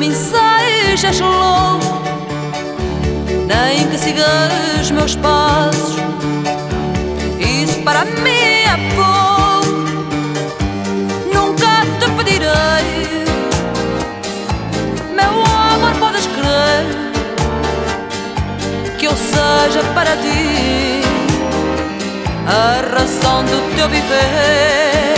mim sejas louco, nem que sigas meus passos. Isso para mim é pouco. Nunca te pedirei, meu amor, podes crer, que eu seja para ti a razão do teu viver.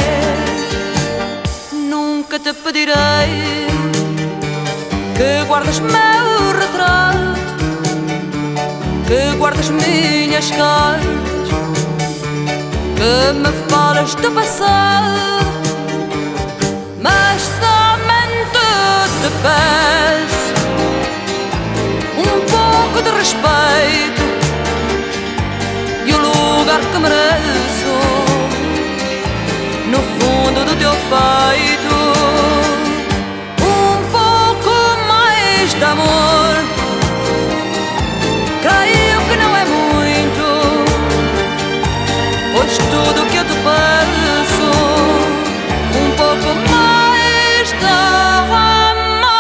Nunca te pedirei que guardes meu retrato, que guardes minhas cartas, que me falas do passado, mas somente te peço um pouco de respeito e o lugar que mereço no fundo do teu peito. Um pouco mais de amor, creio que não é muito, pois tudo que eu te peço, um pouco mais de amor.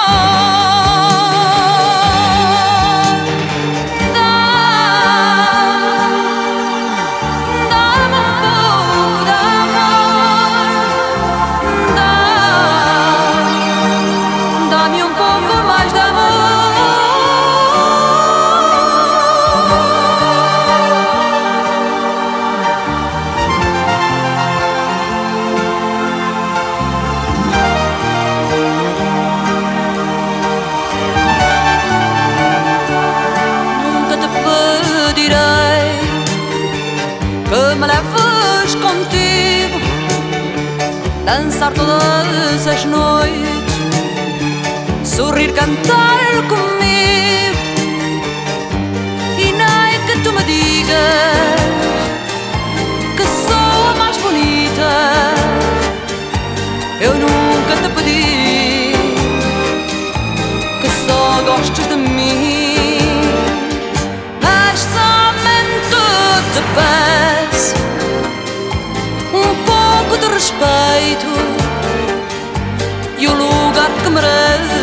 Dá-me um pouco de amor, dá-me um pouco mais de amor. Nunca te pedirei que me leves contigo, dançar todas as noites, sorrir, cantar comigo, e nem que tu me digas que sou a mais bonita. Eu nunca te pedi que só gostes de mim, mas somente te peço um pouco de respeito e o lugar que mereço